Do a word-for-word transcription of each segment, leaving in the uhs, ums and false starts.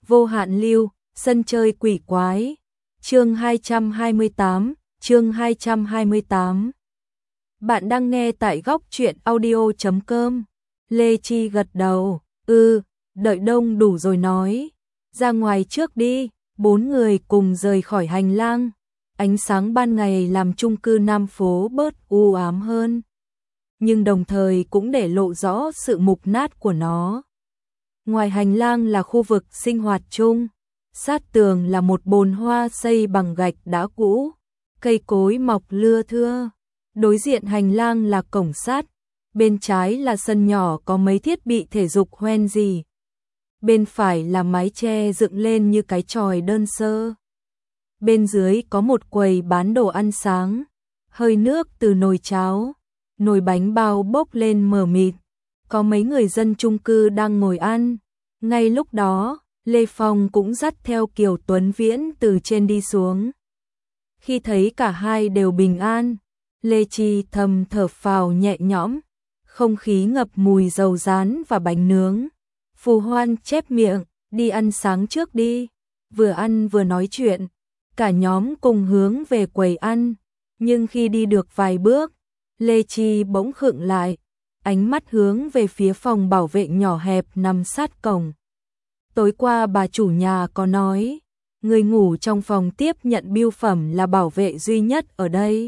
Vô hạn lưu, sân chơi quỷ quái. Chương hai trăm hai mươi tám, chương hai trăm hai mươi tám. Bạn đang nghe tại góc truyện audio chấm com. Lê Chi gật đầu, "Ừ, đợi đông đủ rồi nói, ra ngoài trước đi." Bốn người cùng rời khỏi hành lang. Ánh sáng ban ngày làm chung cư Nam phố bớt u ám hơn, nhưng đồng thời cũng để lộ rõ sự mục nát của nó. Ngoài hành lang là khu vực sinh hoạt chung, sát tường là một bồn hoa xây bằng gạch đá cũ, cây cối mọc lưa thưa. Đối diện hành lang là cổng sắt, bên trái là sân nhỏ có mấy thiết bị thể dục hoen gì. Bên phải là mái che dựng lên như cái chòi đơn sơ. Bên dưới có một quầy bán đồ ăn sáng, hơi nước từ nồi cháo, nồi bánh bao bốc lên mờ mịt. Có mấy người dân chung cư đang ngồi ăn. Ngay lúc đó, Lê Phong cũng dắt theo Kiều Tuấn Viễn từ trên đi xuống. Khi thấy cả hai đều bình an, Lê Chi thầm thở phào nhẹ nhõm, không khí ngập mùi dầu rán và bánh nướng. Phù Hoan chép miệng, "Đi ăn sáng trước đi." Vừa ăn vừa nói chuyện, cả nhóm cùng hướng về quầy ăn, nhưng khi đi được vài bước, Lê Chi bỗng khựng lại, ánh mắt hướng về phía phòng bảo vệ nhỏ hẹp nằm sát cổng. Tối qua bà chủ nhà có nói, người ngủ trong phòng tiếp nhận bưu phẩm là bảo vệ duy nhất ở đây.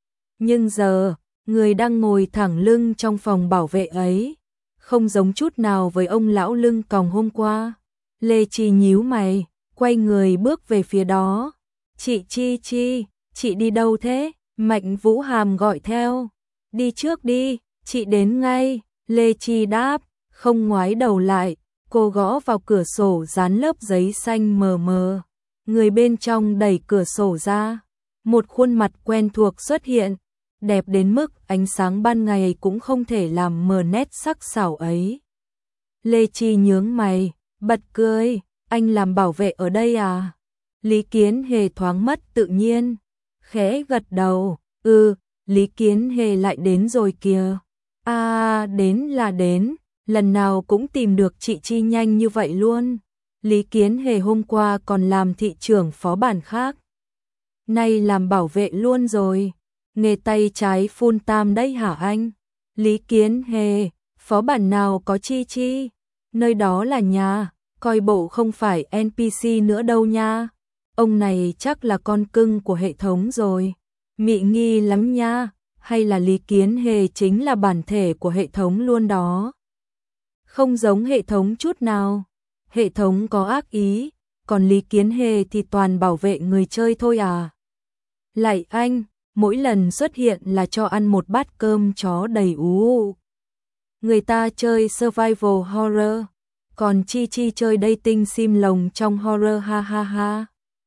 Nhưng giờ, người đang ngồi thẳng lưng trong phòng bảo vệ ấy, không giống chút nào với ông lão lưng còng hôm qua. Lê Chi nhíu mày, quay người bước về phía đó. "Chị Chi Chi, chị đi đâu thế?" Mạnh Vũ Hàm gọi theo. "Đi trước đi, chị đến ngay." Lê Chi đáp, không ngoái đầu lại. Cô gõ vào cửa sổ dán lớp giấy xanh mờ mờ. Người bên trong đẩy cửa sổ ra. Một khuôn mặt quen thuộc xuất hiện, đẹp đến mức ánh sáng ban ngày cũng không thể làm mờ nét sắc sảo ấy. Lê Chi nhướng mày, bật cười, "Anh làm bảo vệ ở đây à?" Lý Kiến Hề thoáng mất tự nhiên, khẽ gật đầu, "Ừ, Lý Kiến Hề lại đến rồi kìa." "À, đến là đến, lần nào cũng tìm được chị Chi nhanh như vậy luôn." Lý Kiến Hề hôm qua còn làm thị trưởng phó bản khác, nay làm bảo vệ luôn rồi. Nghề tay trái full time đấy hả anh? Lý Kiến Hề, phó bản nào có Chi Chi? Nơi đó là nhà, coi bộ không phải en pê xê nữa đâu nha. Ông này chắc là con cưng của hệ thống rồi. Mị nghi lắm nha, hay là Lý Kiến Hề chính là bản thể của hệ thống luôn đó. Không giống hệ thống chút nào. Hệ thống có ác ý, còn Lý Kiến Hề thì toàn bảo vệ người chơi thôi à. Lại anh, mỗi lần xuất hiện là cho ăn một bát cơm chó đầy ú. Người ta chơi survival horror, còn Chi Chi chơi dating sim lồng trong horror, ha ha ha.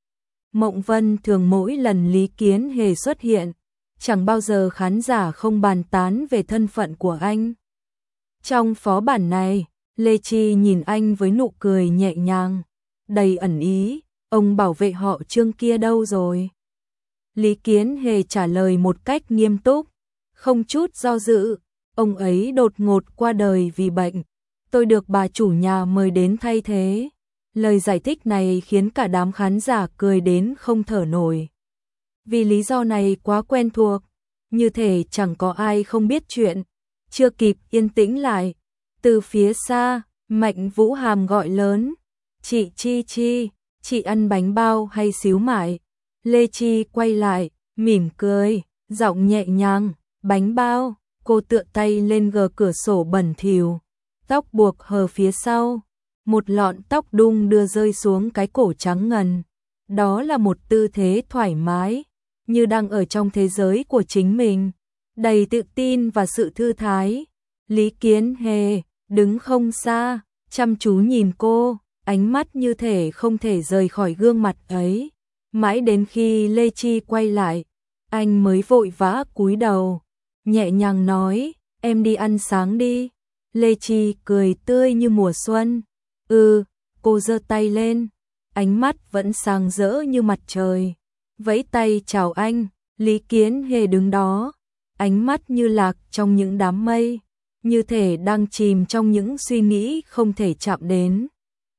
Mộng Vân thường mỗi lần Lý Kiến Hề xuất hiện, chẳng bao giờ khán giả không bàn tán về thân phận của anh. Trong phó bản này, Lê Chi nhìn anh với nụ cười nhẹ nhàng, đầy ẩn ý, "Ông bảo vệ họ Trương kia đâu rồi?" Lý Kiến Hề trả lời một cách nghiêm túc, không chút do dự, "Ông ấy đột ngột qua đời vì bệnh, tôi được bà chủ nhà mời đến thay thế." Lời giải thích này khiến cả đám khán giả cười đến không thở nổi. Vì lý do này quá quen thuộc, như thể chẳng có ai không biết chuyện. Chưa kịp yên tĩnh lại, từ phía xa, Mạnh Vũ Hàm gọi lớn, "Chị Chi Chi, chị ăn bánh bao hay xíu mại?" Lê Chi quay lại, mỉm cười, giọng nhẹ nhàng, "Bánh bao." Cô tựa tay lên gờ cửa sổ bẩn thỉu, tóc buộc hờ phía sau, một lọn tóc đung đưa rơi xuống cái cổ trắng ngần. Đó là một tư thế thoải mái, như đang ở trong thế giới của chính mình, đầy tự tin và sự thư thái. Lý Kiến Hề đứng không xa, chăm chú nhìn cô, ánh mắt như thể không thể rời khỏi gương mặt ấy. Mãi đến khi Lê Chi quay lại, anh mới vội vã cúi đầu, nhẹ nhàng nói, "Em đi ăn sáng đi." Lê Chi cười tươi như mùa xuân. "Ừ." Cô giơ tay lên, ánh mắt vẫn sáng rỡ như mặt trời, vẫy tay chào anh. Lý Kiến Hề đứng đó, ánh mắt như lạc trong những đám mây, như thể đang chìm trong những suy nghĩ không thể chạm đến.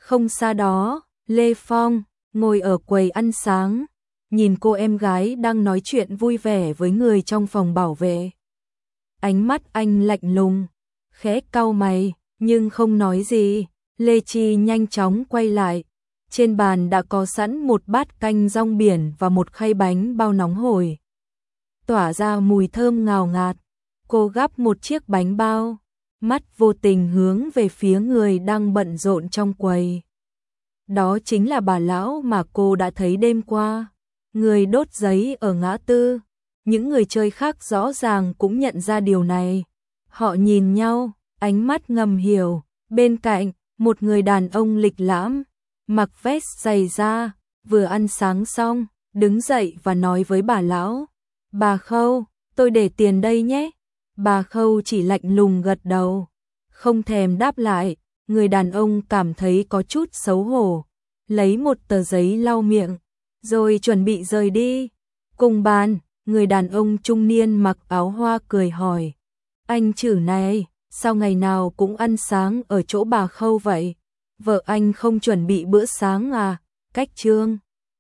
Không xa đó, Lê Phong ngồi ở quầy ăn sáng, nhìn cô em gái đang nói chuyện vui vẻ với người trong phòng bảo vệ. Ánh mắt anh lạnh lùng, khẽ cau mày, nhưng không nói gì. Lê Chi nhanh chóng quay lại. Trên bàn đã có sẵn một bát canh rong biển và một khay bánh bao nóng hổi, tỏa ra mùi thơm ngào ngạt. Cô gắp một chiếc bánh bao, mắt vô tình hướng về phía người đang bận rộn trong quầy. Đó chính là bà lão mà cô đã thấy đêm qua, người đốt giấy ở ngã tư. Những người chơi khác rõ ràng cũng nhận ra điều này. Họ nhìn nhau, ánh mắt ngầm hiểu. Bên cạnh, một người đàn ông lịch lãm, mặc vest giày da, vừa ăn sáng xong, đứng dậy và nói với bà lão: "Bà Khâu, tôi để tiền đây nhé." Bà Khâu chỉ lạnh lùng gật đầu, không thèm đáp lại. Người đàn ông cảm thấy có chút xấu hổ, lấy một tờ giấy lau miệng, rồi chuẩn bị rời đi. Cùng bàn, người đàn ông trung niên mặc áo hoa cười hỏi: "Anh chử này, sao ngày nào cũng ăn sáng ở chỗ bà Khâu vậy? Vợ anh không chuẩn bị bữa sáng à?" Cách Trương